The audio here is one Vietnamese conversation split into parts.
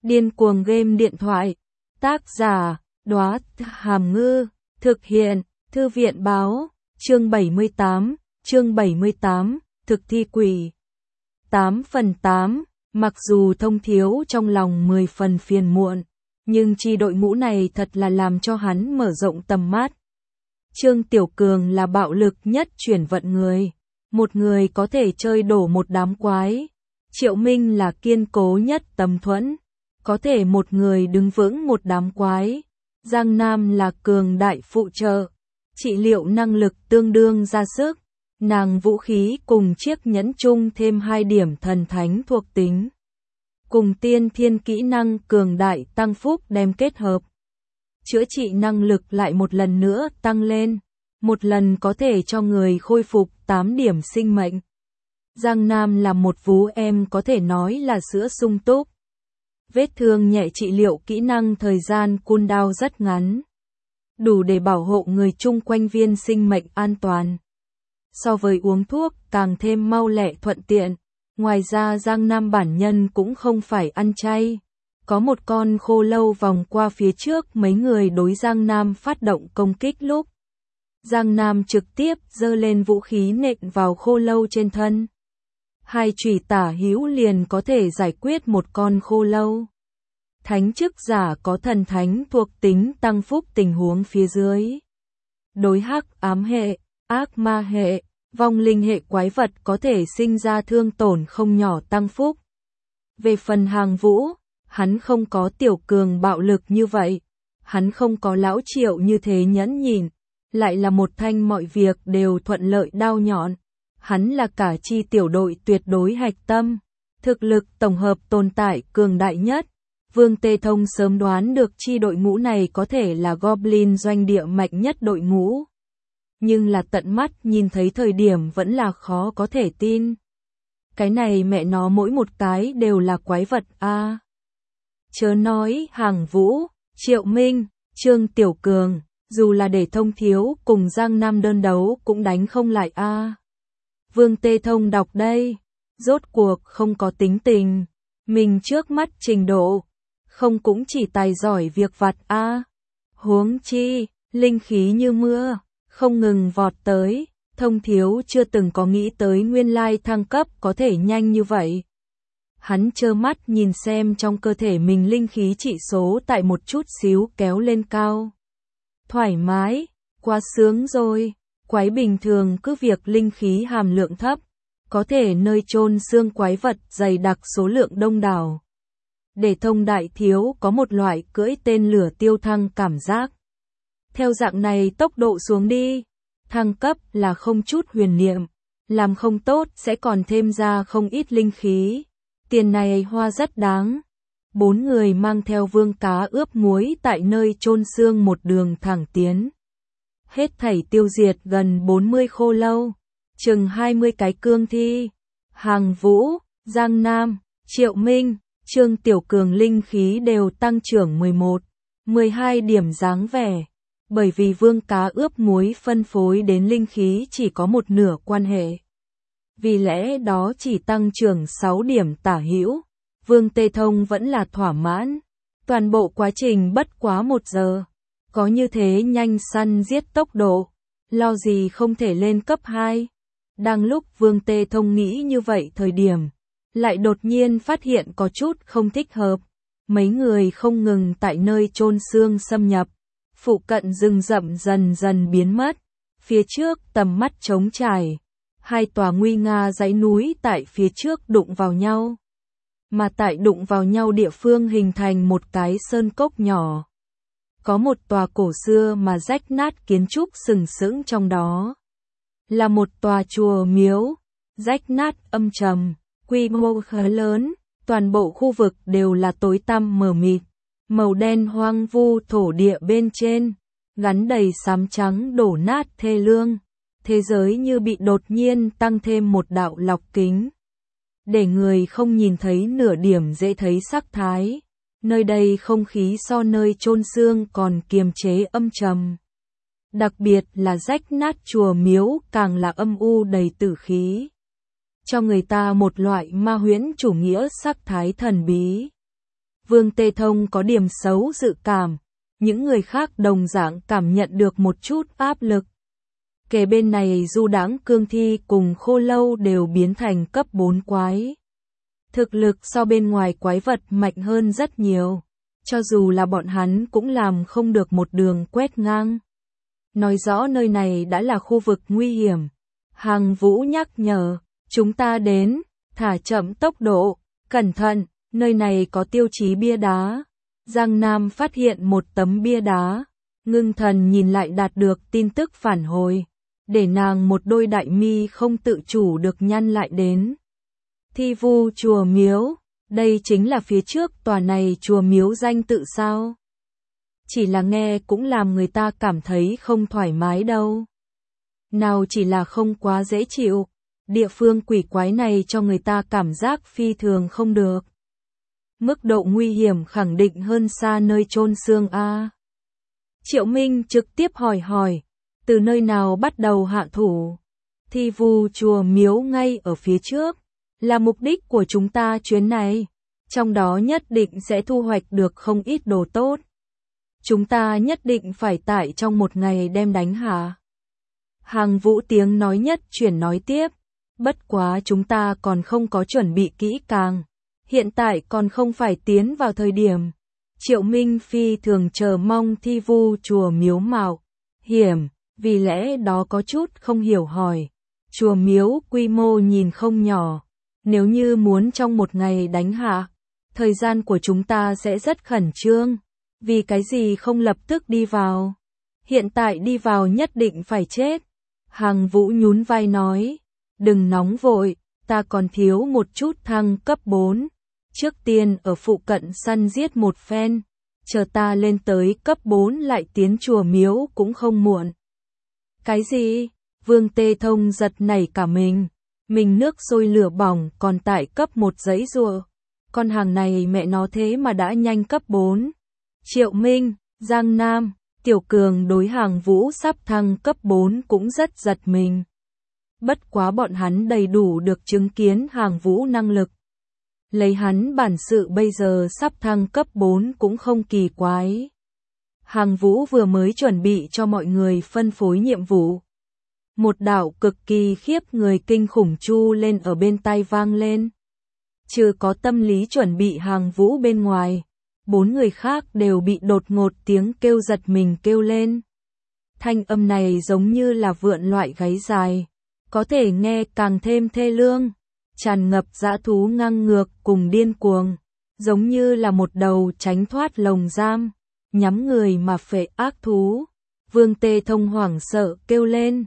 Điên cuồng game điện thoại. Tác giả, Đóa Hàm Ngư. Thực hiện, Thư viện báo. Chương 78, thực thi quỷ. 8/8, mặc dù Thông Thiếu trong lòng 10 phần phiền muộn, nhưng chi đội ngũ này thật là làm cho hắn mở rộng tầm mắt. Trương Tiểu Cường là bạo lực nhất chuyển vận người. Một người có thể chơi đổ một đám quái. Triệu Minh là kiên cố nhất tầm thuẫn. Có thể một người đứng vững một đám quái. Giang Nam là cường đại phụ trợ. Trị liệu năng lực tương đương ra sức. Nàng vũ khí cùng chiếc nhẫn chung thêm 2 điểm thần thánh thuộc tính. Cùng tiên thiên kỹ năng cường đại tăng phúc đem kết hợp. Chữa trị năng lực lại một lần nữa tăng lên. Một lần có thể cho người khôi phục 8 điểm sinh mệnh. Giang Nam là một vú em có thể nói là sữa sung túc. Vết thương nhẹ trị liệu kỹ năng thời gian cooldown rất ngắn. Đủ để bảo hộ người chung quanh viên sinh mệnh an toàn. So với uống thuốc càng thêm mau lẹ thuận tiện. Ngoài ra Giang Nam bản nhân cũng không phải ăn chay. Có một con khô lâu vòng qua phía trước mấy người đối Giang Nam phát động công kích lúc. Giang Nam trực tiếp giơ lên vũ khí nện vào khô lâu trên thân. 2 chùy tả hữu liền có thể giải quyết một con khô lâu. Thánh chức giả có thần thánh thuộc tính tăng phúc tình huống phía dưới. Đối hắc ám hệ, ác ma hệ, vong linh hệ quái vật có thể sinh ra thương tổn không nhỏ tăng phúc. Về phần Hàng Vũ, hắn không có Tiểu Cường bạo lực như vậy. Hắn không có Lão Triệu như thế nhẫn nhịn. Lại là một thanh mọi việc đều thuận lợi đao nhọn. Hắn là cả chi tiểu đội tuyệt đối hạch tâm. Thực lực tổng hợp tồn tại cường đại nhất. Vương Tê Thông sớm đoán được chi đội ngũ này có thể là Goblin doanh địa mạnh nhất đội ngũ. Nhưng là tận mắt nhìn thấy thời điểm vẫn là khó có thể tin. Cái này mẹ nó mỗi một cái đều là quái vật a. Chớ nói Hàng Vũ, Triệu Minh, Trương Tiểu Cường, dù là để Thông Thiếu cùng Giang Nam đơn đấu cũng đánh không lại a. Vương Tê Thông đọc đây, rốt cuộc không có tính tình, mình trước mắt trình độ, không cũng chỉ tài giỏi việc vặt a. Huống chi, linh khí như mưa, không ngừng vọt tới, Thông Thiếu chưa từng có nghĩ tới nguyên lai thăng cấp có thể nhanh như vậy. Hắn trơ mắt nhìn xem trong cơ thể mình linh khí trị số tại một chút xíu kéo lên cao. Thoải mái, quá sướng rồi, quái bình thường cứ việc linh khí hàm lượng thấp, có thể nơi chôn xương quái vật dày đặc số lượng đông đảo. Để Thông Đại Thiếu có một loại cưỡi tên lửa tiêu thăng cảm giác. Theo dạng này tốc độ xuống đi, thăng cấp là không chút huyền niệm, làm không tốt sẽ còn thêm ra không ít linh khí. Tiền này hoa rất đáng. 4 người mang theo vương cá ướp muối tại nơi chôn xương một đường thẳng tiến. Hết thảy tiêu diệt gần 40 khô lâu, chừng 20 cái cương thi. Hàng Vũ, Giang Nam, Triệu Minh, Trương Tiểu Cường linh khí đều tăng trưởng 12 điểm dáng vẻ. Bởi vì vương cá ướp muối phân phối đến linh khí chỉ có một nửa quan hệ. Vì lẽ đó chỉ tăng trưởng 6 điểm tả hữu. Vương Tê Thông vẫn là thỏa mãn. Toàn bộ quá trình bất quá 1 giờ. Có như thế nhanh săn giết tốc độ. Lo gì không thể lên cấp 2. Đang lúc Vương Tê Thông nghĩ như vậy thời điểm. Lại đột nhiên phát hiện có chút không thích hợp. Mấy người không ngừng tại nơi chôn xương xâm nhập. Phụ cận rừng rậm dần dần biến mất. Phía trước tầm mắt trống trải. 2 tòa nguy nga dãy núi tại phía trước đụng vào nhau. Mà tại đụng vào nhau địa phương hình thành một cái sơn cốc nhỏ. Có một tòa cổ xưa mà rách nát kiến trúc sừng sững trong đó. Là một tòa chùa miếu, rách nát âm trầm, quy mô khá lớn, toàn bộ khu vực đều là tối tăm mờ mịt, màu đen hoang vu thổ địa bên trên, gắn đầy xám trắng đổ nát thê lương. Thế giới như bị đột nhiên tăng thêm một đạo lọc kính. Để người không nhìn thấy nửa điểm dễ thấy sắc thái. Nơi đây không khí so nơi chôn xương còn kiềm chế âm trầm. Đặc biệt là rách nát chùa miếu càng là âm u đầy tử khí. Cho người ta một loại ma huyễn chủ nghĩa sắc thái thần bí. Vương Tê Thông có điểm xấu dự cảm, những người khác đồng dạng cảm nhận được một chút áp lực. Kề bên này Du Đãng Cương Thi cùng Khô Lâu đều biến thành cấp 4 quái. Thực lực so bên ngoài quái vật mạnh hơn rất nhiều, cho dù là bọn hắn cũng làm không được một đường quét ngang. Nói rõ nơi này đã là khu vực nguy hiểm. Hàng Vũ nhắc nhở, chúng ta đến, thả chậm tốc độ, cẩn thận, nơi này có tiêu chí bia đá. Giang Nam phát hiện một tấm bia đá, ngưng thần nhìn lại đạt được tin tức phản hồi, để nàng một đôi đại mi không tự chủ được nhăn lại đến. Thi Vu chùa miếu, đây chính là phía trước tòa này chùa miếu danh tự sao? Chỉ là nghe cũng làm người ta cảm thấy không thoải mái đâu. Nào chỉ là không quá dễ chịu, địa phương quỷ quái này cho người ta cảm giác phi thường không được. Mức độ nguy hiểm khẳng định hơn xa nơi chôn xương a. Triệu Minh trực tiếp hỏi, từ nơi nào bắt đầu hạ thủ? Thi Vu chùa miếu ngay ở phía trước, là mục đích của chúng ta chuyến này, trong đó nhất định sẽ thu hoạch được không ít đồ tốt. Chúng ta nhất định phải tại trong một ngày đem đánh hạ. Hàng Vũ tiếng nói nhất chuyển nói tiếp, bất quá chúng ta còn không có chuẩn bị kỹ càng, hiện tại còn không phải tiến vào thời điểm. Triệu Minh phi thường chờ mong Thi Vu chùa miếu mạo hiểm, vì lẽ đó có chút không hiểu hỏi. Chùa miếu quy mô nhìn không nhỏ, nếu như muốn trong một ngày đánh hạ, thời gian của chúng ta sẽ rất khẩn trương. Vì cái gì không lập tức đi vào? Hiện tại đi vào nhất định phải chết. Hàng Vũ nhún vai nói, đừng nóng vội, ta còn thiếu một chút thăng cấp 4. Trước tiên ở phụ cận săn giết một phen, chờ ta lên tới cấp 4 lại tiến chùa miếu cũng không muộn. Cái gì? Vương Tê Thông giật nảy cả mình nước sôi lửa bỏng còn tại cấp 1 giấy rùa. Con hàng này mẹ nó thế mà đã nhanh cấp 4. Triệu Minh, Giang Nam, Tiểu Cường đối Hàng Vũ sắp thăng cấp 4 cũng rất giật mình. Bất quá bọn hắn đầy đủ được chứng kiến Hàng Vũ năng lực. Lấy hắn bản sự bây giờ sắp thăng cấp 4 cũng không kỳ quái. Hàng Vũ vừa mới chuẩn bị cho mọi người phân phối nhiệm vụ. Một đạo cực kỳ khiếp người kinh khủng chu lên ở bên tai vang lên. Trừ có tâm lý chuẩn bị Hàng Vũ bên ngoài, 4 người khác đều bị đột ngột tiếng kêu giật mình kêu lên. Thanh âm này giống như là vượn loại gáy dài, có thể nghe càng thêm thê lương, tràn ngập dã thú ngang ngược cùng điên cuồng, giống như là một đầu tránh thoát lồng giam, nhắm người mà phệ ác thú. Vương Tê Thông hoảng sợ kêu lên,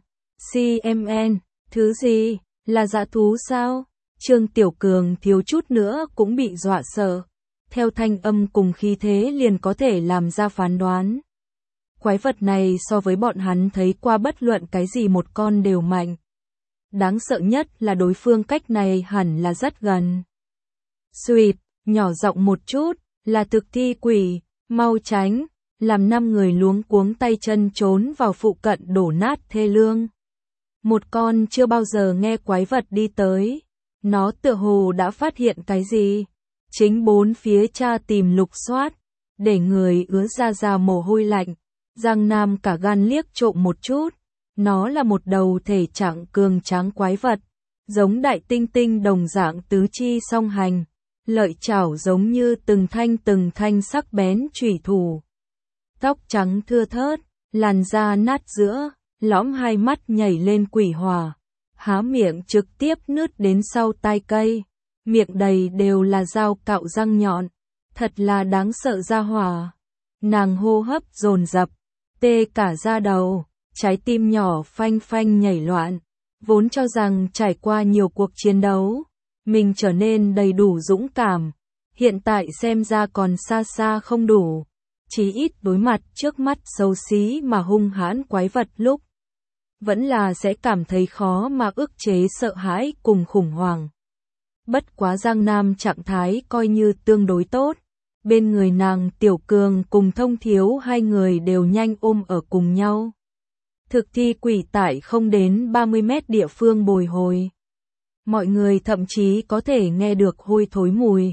CMN, thứ gì, là dã thú sao? Trương Tiểu Cường thiếu chút nữa cũng bị dọa sợ. Theo thanh âm cùng khí thế liền có thể làm ra phán đoán. Quái vật này so với bọn hắn thấy qua bất luận cái gì một con đều mạnh. Đáng sợ nhất là đối phương cách này hẳn là rất gần. Xuỵt, nhỏ giọng một chút, là thực thi quỷ, mau tránh, làm 5 người luống cuống tay chân trốn vào phụ cận đổ nát thê lương. Một con chưa bao giờ nghe quái vật đi tới, nó tựa hồ đã phát hiện cái gì. Chính bốn phía tra tìm lục soát, để người ứa ra mồ hôi lạnh. Giang Nam cả gan liếc trộm một chút, nó là một đầu thể trạng cường tráng quái vật, giống đại tinh tinh đồng dạng tứ chi song hành, lợi chảo giống như từng thanh sắc bén chủy thủ. Tóc trắng thưa thớt, làn da nát giữa, lõm hai mắt nhảy lên quỷ hỏa, há miệng trực tiếp nứt đến sau tai cây. Miệng đầy đều là dao cạo răng nhọn, thật là đáng sợ ra hỏa. Nàng hô hấp dồn dập, tê cả da đầu, trái tim nhỏ phanh phanh nhảy loạn, vốn cho rằng trải qua nhiều cuộc chiến đấu, mình trở nên đầy đủ dũng cảm, hiện tại xem ra còn xa xa không đủ, chỉ ít đối mặt trước mắt xấu xí mà hung hãn quái vật lúc, vẫn là sẽ cảm thấy khó mà ức chế sợ hãi cùng khủng hoảng. Bất quá Giang Nam trạng thái coi như tương đối tốt, bên người nàng Tiểu Cường cùng Thông Thiếu hai người đều nhanh ôm ở cùng nhau. Thực thi quỷ tại không đến 30 mét địa phương bồi hồi. Mọi người thậm chí có thể nghe được hôi thối mùi,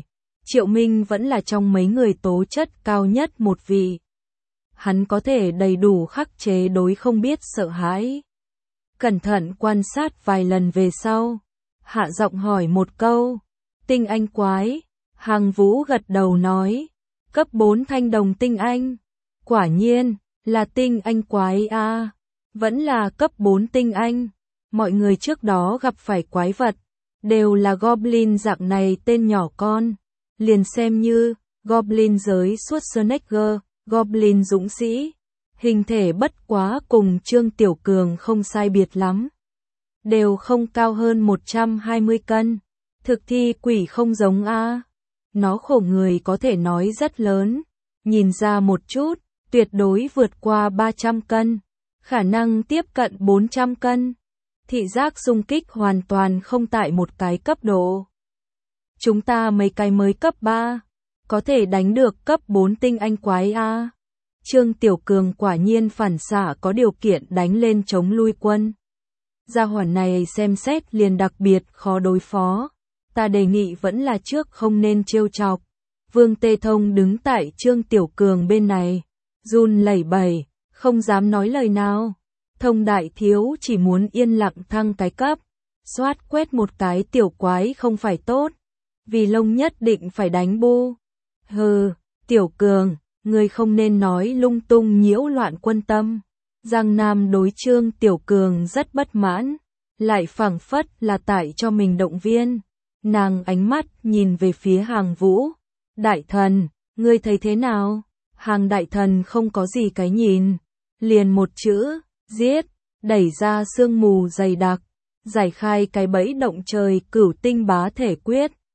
Triệu Minh vẫn là trong mấy người tố chất cao nhất một vị. Hắn có thể đầy đủ khắc chế đối không biết sợ hãi. Cẩn thận quan sát vài lần về sau, hạ giọng hỏi một câu, tinh anh quái, Hàng Vũ gật đầu nói, cấp 4 thanh đồng tinh anh, quả nhiên, là tinh anh quái a, vẫn là cấp 4 tinh anh, mọi người trước đó gặp phải quái vật, đều là Goblin dạng này tên nhỏ con, liền xem như, Goblin giới Schwarzenegger, Goblin dũng sĩ, hình thể bất quá cùng Trương Tiểu Cường không sai biệt lắm. Đều không cao hơn 120 cân, thực thi quỷ không giống a. Nó khổ người có thể nói rất lớn, nhìn ra một chút, tuyệt đối vượt qua 300 cân, khả năng tiếp cận 400 cân. Thị giác xung kích hoàn toàn không tại một cái cấp độ. Chúng ta mấy cái mới cấp 3, có thể đánh được cấp 4 tinh anh quái a. Trương Tiểu Cường quả nhiên phản xạ có điều kiện đánh lên chống lui quân. Gia hỏa này xem xét liền đặc biệt khó đối phó. Ta đề nghị vẫn là trước không nên trêu chọc. Vương Tê Thông đứng tại Trương Tiểu Cường bên này, run lẩy bẩy, không dám nói lời nào. Thông đại thiếu chỉ muốn yên lặng thăng cái cấp, xoát quét một cái tiểu quái không phải tốt, vì lông nhất định phải đánh bu. Hừ, Tiểu Cường, ngươi không nên nói lung tung nhiễu loạn quân tâm. Giang Nam đối Trương Tiểu Cường rất bất mãn, lại phảng phất là tại cho mình động viên. Nàng ánh mắt nhìn về phía Hàng Vũ. Đại thần, ngươi thấy thế nào? Hàng đại thần không có gì cái nhìn. Liền một chữ, giết, đẩy ra sương mù dày đặc, giải khai cái bẫy động trời cửu tinh bá thể quyết.